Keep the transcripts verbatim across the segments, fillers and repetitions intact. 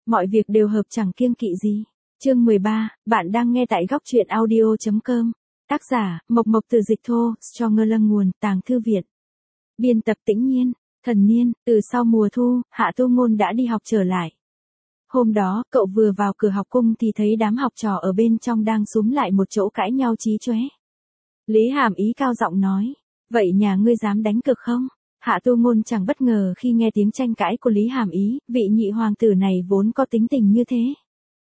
Mọi việc đều hợp chẳng kiêng kỵ gì. Chương mười ba, bạn đang nghe tại góc truyện audio chấm com. Tác giả, Mộc Mộc từ dịch thô, Stronger Lâng nguồn, Tàng Thư Viện. Biên tập Tĩnh Nhiên, Thần Niên. Từ sau mùa thu, Hạ Tu Ngôn đã đi học trở lại. Hôm đó, cậu vừa vào cửa học cung thì thấy đám học trò ở bên trong đang xúm lại một chỗ cãi nhau chí chóe. Lý Hàm Ý cao giọng nói, vậy nhà ngươi dám đánh cược không? Hạ Tu Ngôn chẳng bất ngờ khi nghe tiếng tranh cãi của Lý Hàm Ý, vị nhị hoàng tử này vốn có tính tình như thế.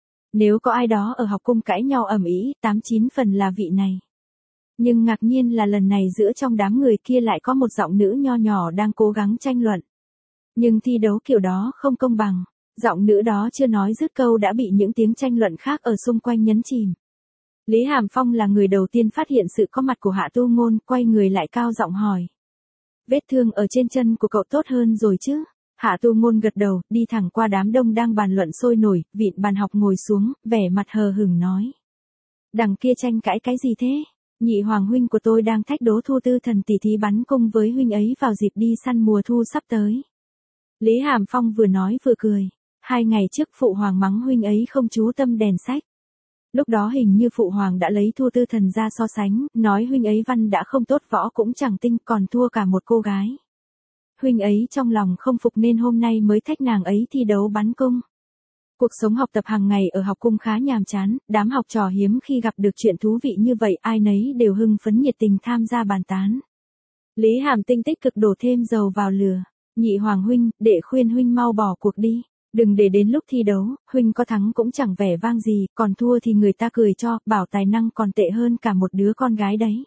Nếu có ai đó ở học cung cãi nhau ầm ĩ, tám chín phần là vị này. Nhưng ngạc nhiên là lần này giữa trong đám người kia lại có một giọng nữ nho nhỏ đang cố gắng tranh luận. Nhưng thi đấu kiểu đó không công bằng, giọng nữ đó chưa nói dứt câu đã bị những tiếng tranh luận khác ở xung quanh nhấn chìm. Lý Hàm Phong là người đầu tiên phát hiện sự có mặt của Hạ Tu Ngôn, quay người lại cao giọng hỏi. Vết thương ở trên chân của cậu tốt hơn rồi chứ? Hạ Tu Ngôn gật đầu, đi thẳng qua đám đông đang bàn luận sôi nổi, vịn bàn học ngồi xuống, vẻ mặt hờ hững nói. Đằng kia tranh cãi cái gì thế? Nhị hoàng huynh của tôi đang thách đố Thu Tư Thần tỷ thí bắn cung với huynh ấy vào dịp đi săn mùa thu sắp tới. Lý Hàm Phong vừa nói vừa cười. Hai ngày trước phụ hoàng mắng huynh ấy không chú tâm đèn sách. Lúc đó hình như phụ hoàng đã lấy Thu Tư Thần ra so sánh, nói huynh ấy văn đã không tốt võ cũng chẳng tinh còn thua cả một cô gái. Huynh ấy trong lòng không phục nên hôm nay mới thách nàng ấy thi đấu bắn cung. Cuộc sống học tập hàng ngày ở học cung khá nhàm chán, đám học trò hiếm khi gặp được chuyện thú vị như vậy, ai nấy đều hưng phấn nhiệt tình tham gia bàn tán. Lý Hàm Tinh tích cực đổ thêm dầu vào lửa. Nhị hoàng huynh, đệ khuyên huynh mau bỏ cuộc đi. Đừng để đến lúc thi đấu, huynh có thắng cũng chẳng vẻ vang gì, còn thua thì người ta cười cho, bảo tài năng còn tệ hơn cả một đứa con gái đấy.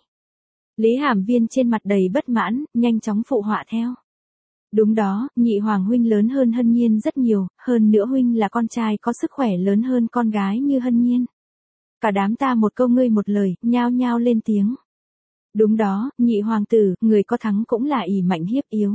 Lý Hàm Viên trên mặt đầy bất mãn, nhanh chóng phụ họa theo. Đúng đó, nhị hoàng huynh lớn hơn Hân Nhiên rất nhiều, hơn nữa huynh là con trai có sức khỏe lớn hơn con gái như Hân Nhiên. Cả đám ta một câu ngươi một lời, nhao nhao lên tiếng. Đúng đó, nhị hoàng tử, người có thắng cũng là ỷ mạnh hiếp yếu.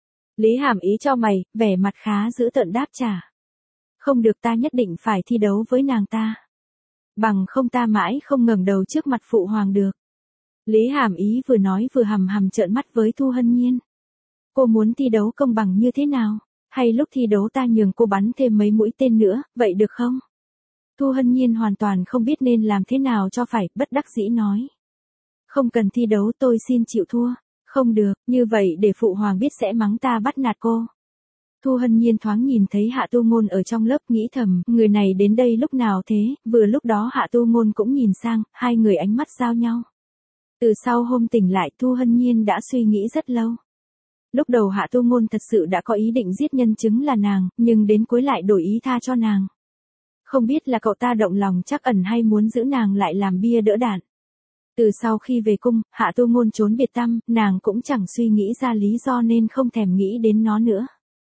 Lý Hàm Ý cho mày, vẻ mặt khá dữ tợn đáp trả. Không được, ta nhất định phải thi đấu với nàng ta. Bằng không ta mãi không ngẩng đầu trước mặt phụ hoàng được. Lý Hàm Ý vừa nói vừa hầm hầm trợn mắt với Thu Hân Nhiên. Cô muốn thi đấu công bằng như thế nào? Hay lúc thi đấu ta nhường cô bắn thêm mấy mũi tên nữa, vậy được không? Thu Hân Nhiên hoàn toàn không biết nên làm thế nào cho phải, bất đắc dĩ nói. Không cần thi đấu, tôi xin chịu thua. Không được, như vậy để phụ hoàng biết sẽ mắng ta bắt nạt cô. Thu Hân Nhiên thoáng nhìn thấy Hạ Tu Ngôn ở trong lớp, nghĩ thầm, người này đến đây lúc nào thế, vừa lúc đó Hạ Tu Ngôn cũng nhìn sang, hai người ánh mắt giao nhau. Từ sau hôm tỉnh lại, Thu Hân Nhiên đã suy nghĩ rất lâu. Lúc đầu Hạ Tu Ngôn thật sự đã có ý định giết nhân chứng là nàng, nhưng đến cuối lại đổi ý tha cho nàng. Không biết là cậu ta động lòng trắc ẩn hay muốn giữ nàng lại làm bia đỡ đạn. Từ sau khi về cung, Hạ Tu Ngôn trốn biệt tăm, nàng cũng chẳng suy nghĩ ra lý do nên không thèm nghĩ đến nó nữa.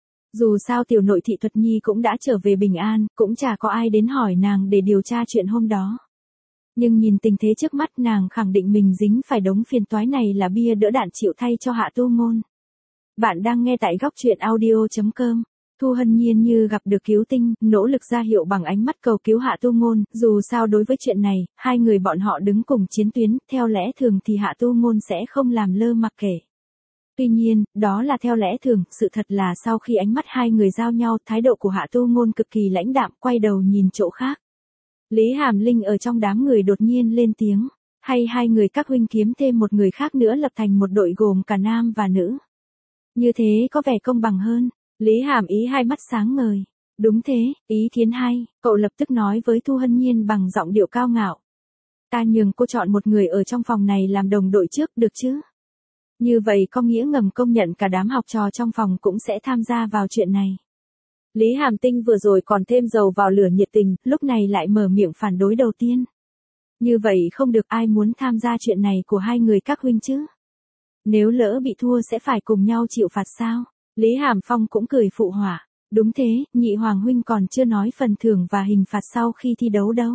Dù sao tiểu nội thị Thuật Nhi cũng đã trở về bình an, cũng chả có ai đến hỏi nàng để điều tra chuyện hôm đó. Nhưng nhìn tình thế trước mắt, nàng khẳng định mình dính phải đống phiền toái này là bia đỡ đạn chịu thay cho Hạ Tu Ngôn. Bạn đang nghe tại góc truyện audio chấm com. Thu Hân Nhiên như gặp được cứu tinh, nỗ lực ra hiệu bằng ánh mắt cầu cứu Hạ Tu Ngôn, dù sao đối với chuyện này, hai người bọn họ đứng cùng chiến tuyến, theo lẽ thường thì Hạ Tu Ngôn sẽ không làm lơ mặc kệ. Tuy nhiên, đó là theo lẽ thường, sự thật là sau khi ánh mắt hai người giao nhau, thái độ của Hạ Tu Ngôn cực kỳ lãnh đạm, quay đầu nhìn chỗ khác. Lý Hàm Linh ở trong đám người đột nhiên lên tiếng, hay hai người các huynh kiếm thêm một người khác nữa lập thành một đội gồm cả nam và nữ. Như thế có vẻ công bằng hơn. Lý Hàm Ý hai mắt sáng ngời. Đúng thế, ý kiến hay, cậu lập tức nói với Thu Hân Nhiên bằng giọng điệu cao ngạo. Ta nhường cô chọn một người ở trong phòng này làm đồng đội trước, được chứ? Như vậy có nghĩa ngầm công nhận cả đám học trò trong phòng cũng sẽ tham gia vào chuyện này. Lý Hàm Tinh vừa rồi còn thêm dầu vào lửa nhiệt tình, lúc này lại mở miệng phản đối đầu tiên. Như vậy không được, ai muốn tham gia chuyện này của hai người các huynh chứ? Nếu lỡ bị thua sẽ phải cùng nhau chịu phạt sao? Lý Hàm Phong cũng cười phụ họa. Đúng thế, nhị hoàng huynh còn chưa nói phần thưởng và hình phạt sau khi thi đấu đâu.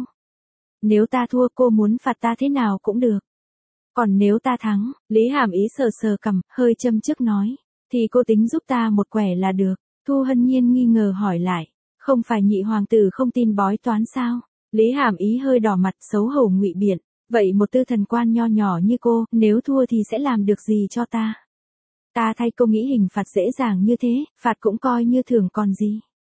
Nếu ta thua cô muốn phạt ta thế nào cũng được. Còn nếu ta thắng, Lý Hàm Ý sờ sờ cằm, hơi châm chước nói. Thì cô tính giúp ta một quẻ là được. Thu Hân Nhiên nghi ngờ hỏi lại. Không phải nhị hoàng tử không tin bói toán sao? Lý Hàm Ý hơi đỏ mặt xấu hổ ngụy biện. Vậy một tư thần quan nho nhỏ như cô, nếu thua thì sẽ làm được gì cho ta? Ta thay cô nghĩ hình phạt dễ dàng như thế, phạt cũng coi như thưởng còn gì.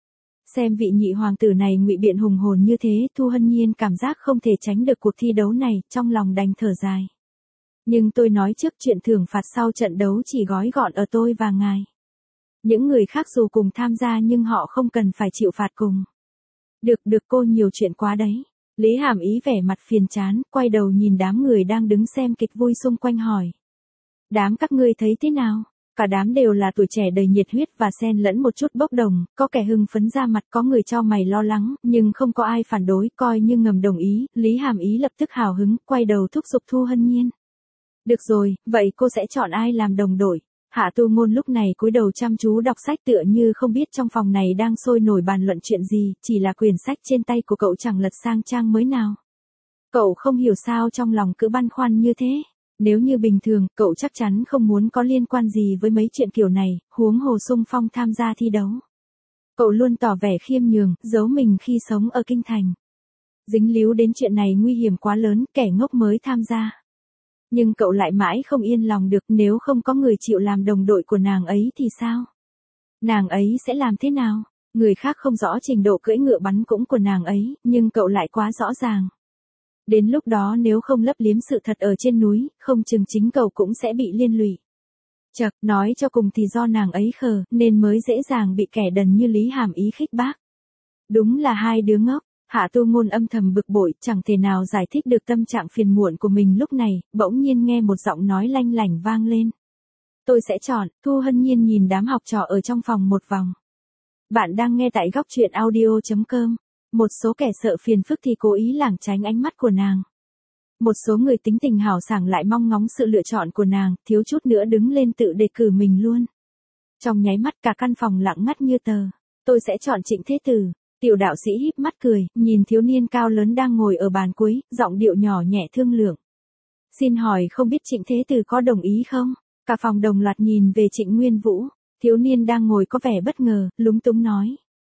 Xem vị nhị hoàng tử này ngụy biện hùng hồn như thế, Thu Hân Nhiên cảm giác không thể tránh được cuộc thi đấu này, trong lòng đành thở dài. Nhưng tôi nói trước chuyện thưởng phạt sau trận đấu chỉ gói gọn ở tôi và ngài. Những người khác dù cùng tham gia nhưng họ không cần phải chịu phạt cùng. Được được cô nhiều chuyện quá đấy. Lý Hàm Ý vẻ mặt phiền chán, quay đầu nhìn đám người đang đứng xem kịch vui xung quanh hỏi. Đám các ngươi thấy thế nào? Cả đám đều là tuổi trẻ đầy nhiệt huyết và xen lẫn một chút bốc đồng, có kẻ hưng phấn ra mặt, có người cho mày lo lắng, nhưng không có ai phản đối, coi như ngầm đồng ý. Lý Hàm Ý lập tức hào hứng, quay đầu thúc giục Thu Hân Nhiên. Được rồi, vậy cô sẽ chọn ai làm đồng đội? Hạ Tu Ngôn lúc này cúi đầu chăm chú đọc sách tựa như không biết trong phòng này đang sôi nổi bàn luận chuyện gì, chỉ là quyển sách trên tay của cậu chẳng lật sang trang mới nào. Cậu không hiểu sao trong lòng cứ băn khoăn như thế. Nếu như bình thường, cậu chắc chắn không muốn có liên quan gì với mấy chuyện kiểu này, huống hồ xung phong tham gia thi đấu. Cậu luôn tỏ vẻ khiêm nhường, giấu mình khi sống ở kinh thành. Dính líu đến chuyện này nguy hiểm quá lớn, kẻ ngốc mới tham gia. Nhưng cậu lại mãi không yên lòng được, nếu không có người chịu làm đồng đội của nàng ấy thì sao? Nàng ấy sẽ làm thế nào? Người khác không rõ trình độ cưỡi ngựa bắn cũng của nàng ấy, nhưng cậu lại quá rõ ràng. Đến lúc đó nếu không lấp liếm sự thật ở trên núi, không chừng chính cậu cũng sẽ bị liên lụy. Chậc, nói cho cùng thì do nàng ấy khờ, nên mới dễ dàng bị kẻ đần như Lý Hàm Ý khích bác. Đúng là hai đứa ngốc. Hạ Tu Ngôn âm thầm bực bội, chẳng thể nào giải thích được tâm trạng phiền muộn của mình lúc này, bỗng nhiên nghe một giọng nói lanh lảnh vang lên. Tôi sẽ chọn. Thu Hân Nhiên nhìn đám học trò ở trong phòng một vòng. Bạn đang nghe tại góc truyện audio chấm com. Một số kẻ sợ phiền phức thì cố ý lảng tránh ánh mắt của nàng. Một số người tính tình hào sảng lại mong ngóng sự lựa chọn của nàng, thiếu chút nữa đứng lên tự đề cử mình luôn. Trong nháy mắt cả căn phòng lặng ngắt như tờ. Tôi sẽ chọn Trịnh Thế Tử. Tiểu đạo sĩ híp mắt cười, nhìn thiếu niên cao lớn đang ngồi ở bàn cuối, giọng điệu nhỏ nhẹ thương lượng. Xin hỏi không biết Trịnh Thế Tử có đồng ý không? Cả phòng đồng loạt nhìn về Trịnh Nguyên Vũ. Thiếu niên đang ngồi có vẻ bất ngờ, lúng túng nói.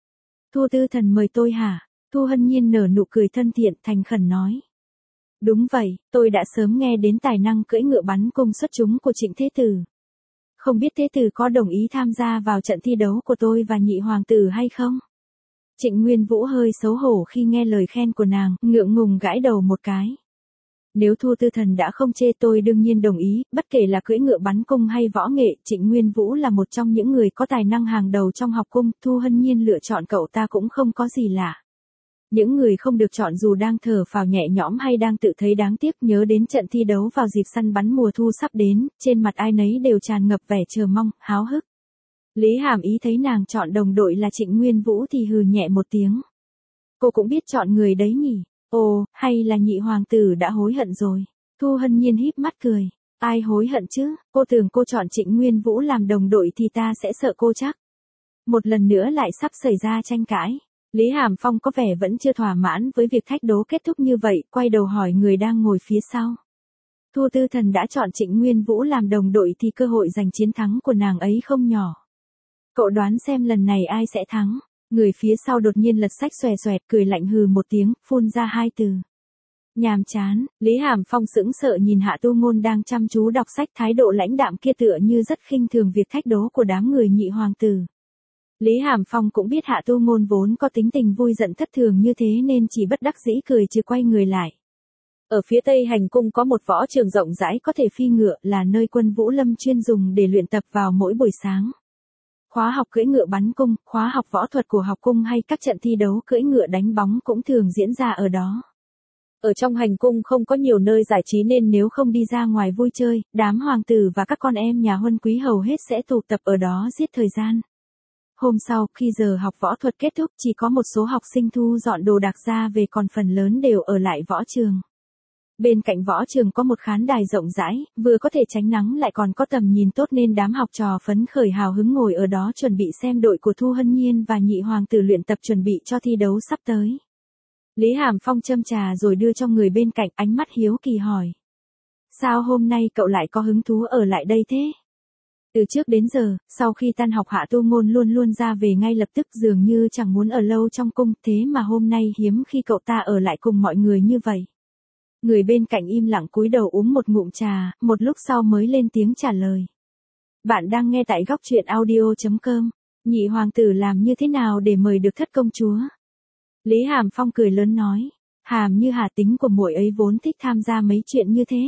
Thu tư thần mời tôi hả? Thu Hân Nhiên nở nụ cười thân thiện, thành khẩn nói. Đúng vậy, tôi đã sớm nghe đến tài năng cưỡi ngựa bắn cung xuất chúng của Trịnh Thế Tử. Không biết Thế Tử có đồng ý tham gia vào trận thi đấu của tôi và nhị hoàng tử hay không? Trịnh Nguyên Vũ hơi xấu hổ khi nghe lời khen của nàng, ngượng ngùng gãi đầu một cái. Nếu Thu tư thần đã không chê tôi đương nhiên đồng ý, bất kể là cưỡi ngựa bắn cung hay võ nghệ, Trịnh Nguyên Vũ là một trong những người có tài năng hàng đầu trong học cung, Thu Hân Nhiên lựa chọn cậu ta cũng không có gì lạ. Những người không được chọn dù đang thở phào nhẹ nhõm hay đang tự thấy đáng tiếc, nhớ đến trận thi đấu vào dịp săn bắn mùa thu sắp đến, trên mặt ai nấy đều tràn ngập vẻ chờ mong, háo hức. Lý Hàm Ý thấy nàng chọn đồng đội là Trịnh Nguyên Vũ thì hừ nhẹ một tiếng. Cô cũng biết chọn người đấy nhỉ? Ồ, hay là nhị hoàng tử đã hối hận rồi? Thu Hân Nhiên híp mắt cười. Ai hối hận chứ? Cô tưởng cô chọn Trịnh Nguyên Vũ làm đồng đội thì ta sẽ sợ cô chắc. Một lần nữa lại sắp xảy ra tranh cãi. Lý Hàm Phong có vẻ vẫn chưa thỏa mãn với việc thách đố kết thúc như vậy, quay đầu hỏi người đang ngồi phía sau. Thu tư thần đã chọn Trịnh Nguyên Vũ làm đồng đội thì cơ hội giành chiến thắng của nàng ấy không nhỏ. Cậu đoán xem lần này ai sẽ thắng? Người phía sau đột nhiên lật sách xòe xoẹt, cười lạnh hừ một tiếng, phun ra hai từ. Nhàm chán. Lý Hàm Phong sững sờ nhìn Hạ Tu Ngôn đang chăm chú đọc sách, thái độ lãnh đạm kia tựa như rất khinh thường việc thách đố của đám người nhị hoàng tử. Lý Hàm Phong cũng biết Hạ Tu Ngôn vốn có tính tình vui giận thất thường như thế nên chỉ bất đắc dĩ cười chứ quay người lại. Ở phía Tây Hành Cung có một võ trường rộng rãi có thể phi ngựa, là nơi Quân Vũ Lâm chuyên dùng để luyện tập vào mỗi buổi sáng. Khóa học cưỡi ngựa bắn cung, khóa học võ thuật của học cung hay các trận thi đấu cưỡi ngựa đánh bóng cũng thường diễn ra ở đó. Ở trong hành cung không có nhiều nơi giải trí nên nếu không đi ra ngoài vui chơi, đám hoàng tử và các con em nhà huân quý hầu hết sẽ tụ tập ở đó giết thời gian. Hôm sau, khi giờ học võ thuật kết thúc, chỉ có một số học sinh thu dọn đồ đạc ra về, còn phần lớn đều ở lại võ trường. Bên cạnh võ trường có một khán đài rộng rãi, vừa có thể tránh nắng lại còn có tầm nhìn tốt nên đám học trò phấn khởi hào hứng ngồi ở đó chuẩn bị xem đội của Thu Hân Nhiên và nhị hoàng tử luyện tập chuẩn bị cho thi đấu sắp tới. Lý Hàm Phong châm trà rồi đưa cho người bên cạnh, ánh mắt hiếu kỳ hỏi. Sao hôm nay cậu lại có hứng thú ở lại đây thế? Từ trước đến giờ, sau khi tan học Hạ Tu Ngôn luôn luôn ra về ngay lập tức, dường như chẳng muốn ở lâu trong cung, thế mà hôm nay hiếm khi cậu ta ở lại cùng mọi người như vậy. Người bên cạnh im lặng cúi đầu uống một ngụm trà, một lúc sau mới lên tiếng trả lời. Bạn đang nghe tại góc truyện audio chấm com. Nhị hoàng tử làm như thế nào để mời được thất công chúa? Lý Hàm Phong cười lớn nói. Hàm Như Hà tính của muội ấy vốn thích tham gia mấy chuyện như thế.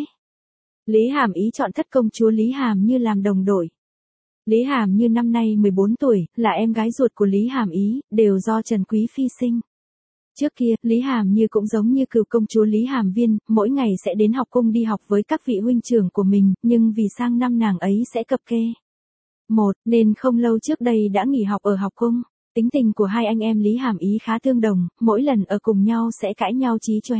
Lý Hàm Ý chọn thất công chúa Lý Hàm Như làm đồng đội. Lý Hàm Như năm nay mười bốn tuổi, là em gái ruột của Lý Hàm Ý, đều do Trần Quý Phi sinh. Trước kia, Lý Hàm Như cũng giống như cựu công chúa Lý Hàm Viên, mỗi ngày sẽ đến học cung đi học với các vị huynh trưởng của mình, nhưng vì sang năm nàng ấy sẽ cập kê. Một, nên không lâu trước đây đã nghỉ học ở học cung. Tính tình của hai anh em Lý Hàm Ý khá tương đồng, mỗi lần ở cùng nhau sẽ cãi nhau chí chóe.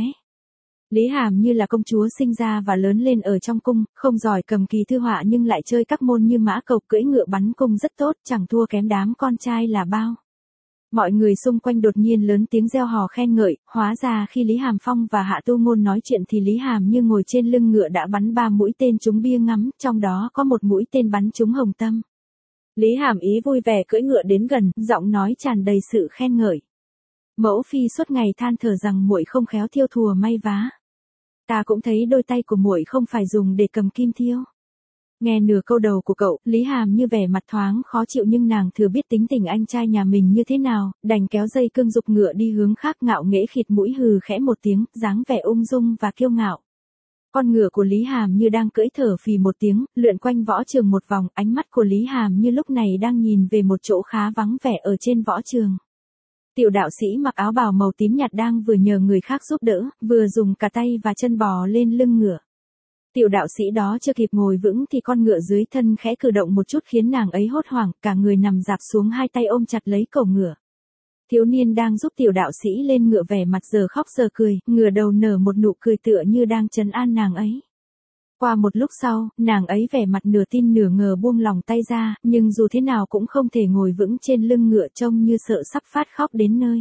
Lý Hàm Như là công chúa sinh ra và lớn lên ở trong cung, không giỏi cầm kỳ thư họa nhưng lại chơi các môn như mã cộc cưỡi ngựa bắn cung rất tốt, chẳng thua kém đám con trai là bao. Mọi người xung quanh đột nhiên lớn tiếng reo hò khen ngợi, hóa ra khi Lý Hàm Phong và Hạ Tu Ngôn nói chuyện thì Lý Hàm Như ngồi trên lưng ngựa đã bắn ba mũi tên trúng bia ngắm, trong đó có một mũi tên bắn trúng hồng tâm. Lý Hàm Ý vui vẻ cưỡi ngựa đến gần, giọng nói tràn đầy sự khen ngợi. Mẫu phi suốt ngày than thở rằng muội không khéo thiêu thùa may vá. Ta cũng thấy đôi tay của muội không phải dùng để cầm kim thiêu. Nghe nửa câu đầu của cậu, Lý Hàm Như vẻ mặt thoáng khó chịu nhưng nàng thừa biết tính tình anh trai nhà mình như thế nào, đành kéo dây cương dục ngựa đi hướng khác, ngạo nghễ khịt mũi hừ khẽ một tiếng, dáng vẻ ung dung và kiêu ngạo. Con ngựa của Lý Hàm Như đang cưỡi thở phì một tiếng, lượn quanh võ trường một vòng, ánh mắt của Lý Hàm Như lúc này đang nhìn về một chỗ khá vắng vẻ ở trên võ trường. Tiểu đạo sĩ mặc áo bào màu tím nhạt đang vừa nhờ người khác giúp đỡ, vừa dùng cả tay và chân bò lên lưng ngựa. Tiểu đạo sĩ đó chưa kịp ngồi vững thì con ngựa dưới thân khẽ cử động một chút khiến nàng ấy hốt hoảng, cả người nằm dạp xuống, hai tay ôm chặt lấy cổ ngựa. Thiếu niên đang giúp tiểu đạo sĩ lên ngựa vẻ mặt giờ khóc giờ cười, ngửa đầu nở một nụ cười tựa như đang trấn an nàng ấy. Qua một lúc sau, nàng ấy vẻ mặt nửa tin nửa ngờ buông lòng tay ra, nhưng dù thế nào cũng không thể ngồi vững trên lưng ngựa, trông như sợ sắp phát khóc đến nơi.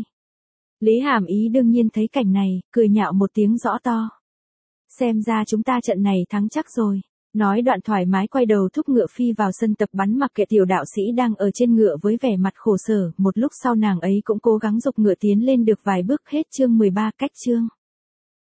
Lý Hàm Ý đương nhiên thấy cảnh này, cười nhạo một tiếng rõ to. Xem ra chúng ta trận này thắng chắc rồi. Nói đoạn thoải mái quay đầu thúc ngựa phi vào sân tập bắn, mặc kệ tiểu đạo sĩ đang ở trên ngựa với vẻ mặt khổ sở. Một lúc sau nàng ấy cũng cố gắng giục ngựa tiến lên được vài bước. Hết chương mười ba. Cách chương.